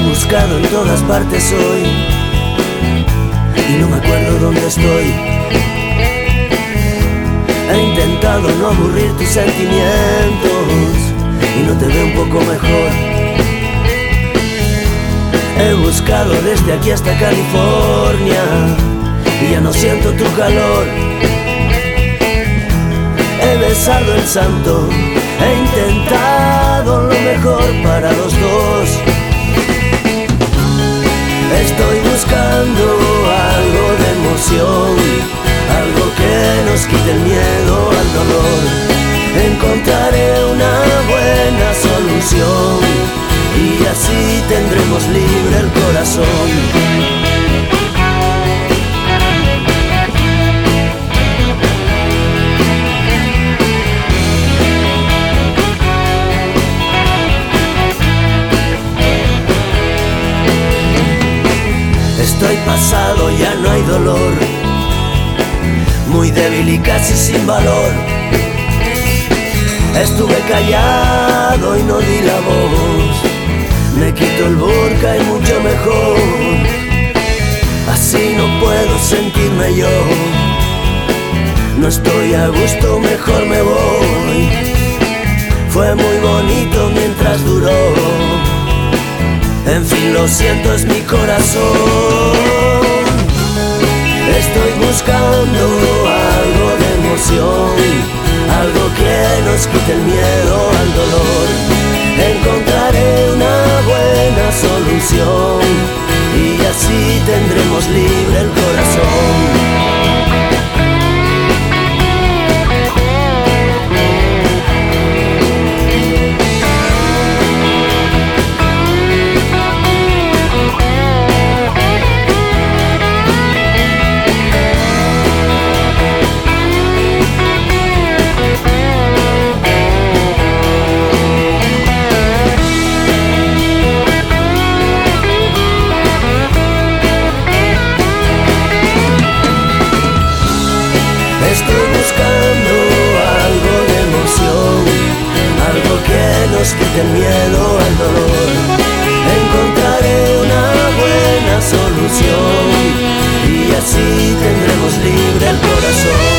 buscado en todas partes hoy y no me acuerdo dónde estoy. He intentado no aburrir tus sentimientos y no te veo un poco mejor. He buscado desde aquí hasta California y ya no siento tu calor. He besado el santo, he intentado lo mejor para los dos. Estoy buscando algo de emoción, algo que nos quite el miedo al dolor. Encontraré una buena solución y así tendremos libre el corazón. Estoy pasado, ya no hay dolor, muy débil y casi sin valor. Estuve callado y no di la voz. Me quito el burka y mucho mejor. Así no puedo sentirme yo. No estoy a gusto, mejor me voy. Fue muy bonito mientras duró. En fin, lo siento, es mi corazón. Estoy buscando algo de emoción, algo que nos quite el miedo al dolor. Encontraré una buena solución y así tendremos libre el corazón. Estoy buscando algo de emoción, algo que nos quite el miedo al dolor. Encontraré una buena solución y así tendremos libre el corazón.